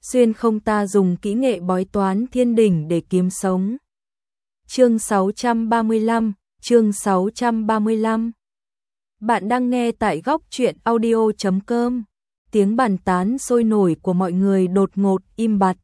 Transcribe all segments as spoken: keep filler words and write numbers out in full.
xuyên không ta dùng kỹ nghệ bói toán thiên đỉnh để kiếm sống. Chương sáu trăm ba mươi lăm, chương sáu trăm ba mươi lăm. Bạn đang nghe tại góc truyện audio chấm com. Tiếng bàn tán sôi nổi của mọi người đột ngột im bặt.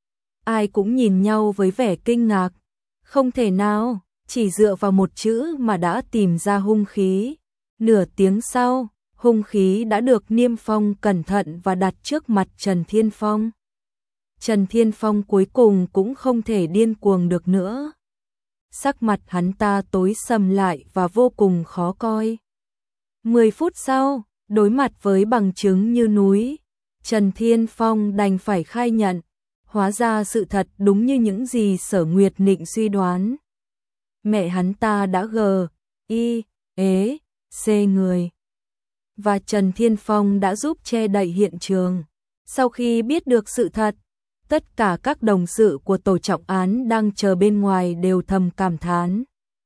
Ai cũng nhìn nhau với vẻ kinh ngạc. Không thể nào, chỉ dựa vào một chữ mà đã tìm ra hung khí. Nửa tiếng sau, hung khí đã được niêm phong cẩn thận và đặt trước mặt Trần Thiên Phong. Trần Thiên Phong cuối cùng cũng không thể điên cuồng được nữa. Sắc mặt hắn ta tối sầm lại và vô cùng khó coi. Mười phút sau, đối mặt với bằng chứng như núi, Trần Thiên Phong đành phải khai nhận. Hóa ra sự thật đúng như những gì Sở Nguyệt Nịnh suy đoán. Mẹ hắn ta đã gờ, y, ế, xê người. Và Trần Thiên Phong đã giúp che đậy hiện trường. Sau khi biết được sự thật, tất cả các đồng sự của tổ trọng án đang chờ bên ngoài đều thầm cảm thán.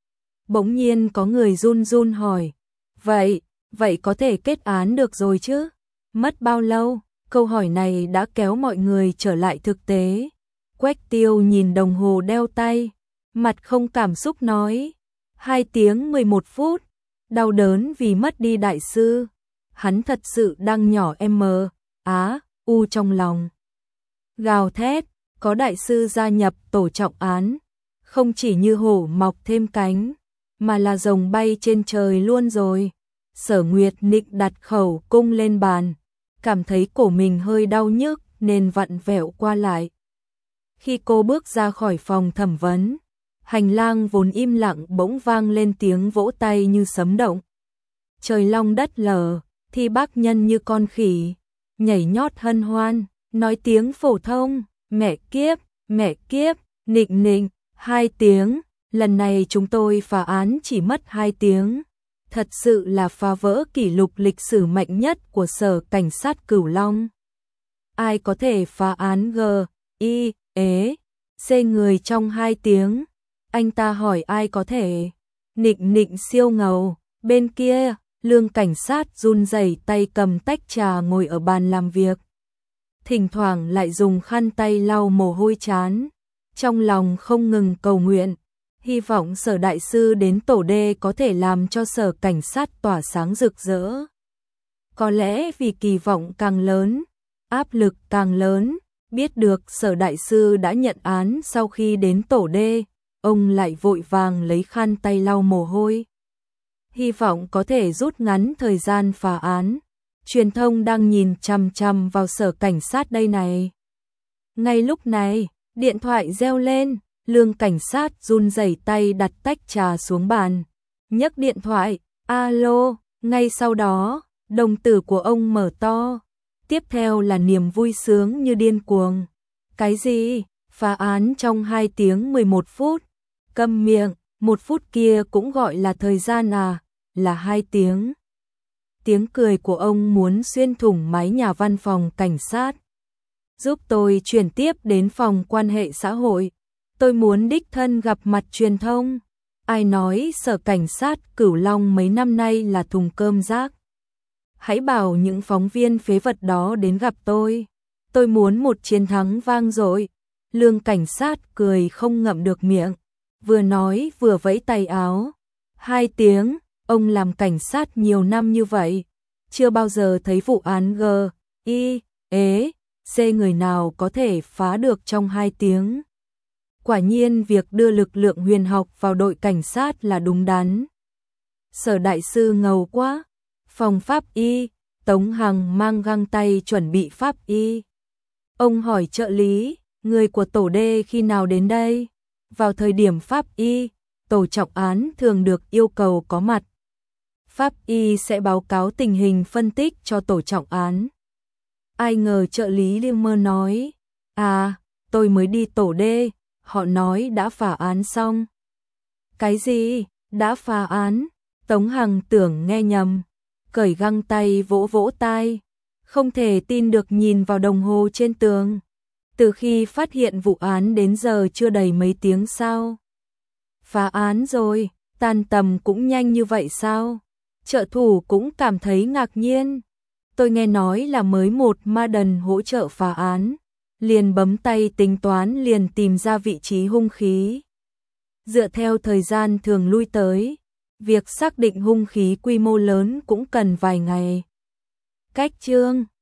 Bỗng nhiên có người run run hỏi, vậy, vậy có thể kết án được rồi chứ? Mất bao lâu? Câu hỏi này đã kéo mọi người trở lại thực tế. Quách Tiêu nhìn đồng hồ đeo tay, mặt không cảm xúc nói, hai tiếng mười một phút, đau đớn vì mất đi đại sư. Hắn thật sự đang nhỏ em mờ, á, u trong lòng. Gào thét, có đại sư gia nhập tổ trọng án, không chỉ như hổ mọc thêm cánh, mà là rồng bay trên trời luôn rồi. Sở Nguyệt Nịnh đặt khẩu cung lên bàn, cảm thấy cổ mình hơi đau nhức nên vặn vẹo qua lại. Khi cô bước ra khỏi phòng thẩm vấn, hành lang vốn im lặng bỗng vang lên tiếng vỗ tay như sấm động. Trời long đất lở, thi bác nhân như con khỉ, nhảy nhót hân hoan, nói tiếng phổ thông, mẹ kiếp, mẹ kiếp, nịnh nịnh, hai tiếng, lần này chúng tôi phá án chỉ mất hai tiếng. Thật sự là phá vỡ kỷ lục lịch sử mạnh nhất của Sở Cảnh sát Cửu Long. Ai có thể phá án G, I, ế, C người trong hai tiếng? Anh ta hỏi ai có thể? Nịnh nịnh siêu ngầu, bên kia, Lương cảnh sát run rẩy tay cầm tách trà ngồi ở bàn làm việc. Thỉnh thoảng lại dùng khăn tay lau mồ hôi trán, trong lòng không ngừng cầu nguyện. Hy vọng Sở đại sư đến tổ đê có thể làm cho Sở cảnh sát tỏa sáng rực rỡ. Có lẽ vì kỳ vọng càng lớn, áp lực càng lớn, biết được Sở đại sư đã nhận án sau khi đến tổ đê, ông lại vội vàng lấy khăn tay lau mồ hôi. Hy vọng có thể rút ngắn thời gian phá án. Truyền thông đang nhìn chằm chằm vào Sở cảnh sát đây này. Ngay lúc này, điện thoại reo lên. Lương cảnh sát run rẩy tay đặt tách trà xuống bàn, nhấc điện thoại, alo, ngay sau đó, đồng tử của ông mở to, tiếp theo là niềm vui sướng như điên cuồng. Cái gì? Phá án trong hai tiếng mười một phút, câm miệng, một phút kia cũng gọi là thời gian à, là hai tiếng. Tiếng cười của ông muốn xuyên thủng mái nhà văn phòng cảnh sát. Giúp tôi chuyển tiếp đến phòng quan hệ xã hội. Tôi muốn đích thân gặp mặt truyền thông. Ai nói Sở cảnh sát Cửu Long mấy năm nay là thùng cơm rác? Hãy bảo những phóng viên phế vật đó đến gặp tôi. Tôi muốn một chiến thắng vang dội. Lương cảnh sát cười không ngậm được miệng, vừa nói vừa vẫy tay áo. Hai tiếng, ông làm cảnh sát nhiều năm như vậy, chưa bao giờ thấy vụ án G, I, ế, C người nào có thể phá được trong hai tiếng. Quả nhiên việc đưa lực lượng huyền học vào đội cảnh sát là đúng đắn. Sở đại sư ngầu quá. Phòng pháp y, Tống Hằng mang găng tay chuẩn bị pháp y. Ông hỏi trợ lý, người của tổ đê khi nào đến đây? Vào thời điểm pháp y, tổ trọng án thường được yêu cầu có mặt. Pháp y sẽ báo cáo tình hình phân tích cho tổ trọng án. Ai ngờ trợ lý Liêu Mơ nói, à, tôi mới đi tổ đê. Họ nói đã phá án xong. Cái gì? Đã phá án? Tống Hằng tưởng nghe nhầm, cởi găng tay vỗ vỗ tai, không thể tin được nhìn vào đồng hồ trên tường. Từ khi phát hiện vụ án đến giờ chưa đầy mấy tiếng sao? Phá án rồi, tan tầm cũng nhanh như vậy sao? Trợ thủ cũng cảm thấy ngạc nhiên. Tôi nghe nói là mới một ma đần hỗ trợ phá án. liền bấm tay tính toán liền tìm ra vị trí hung khí. Dựa theo thời gian thường lui tới, việc xác định hung khí quy mô lớn cũng cần vài ngày. Cách chương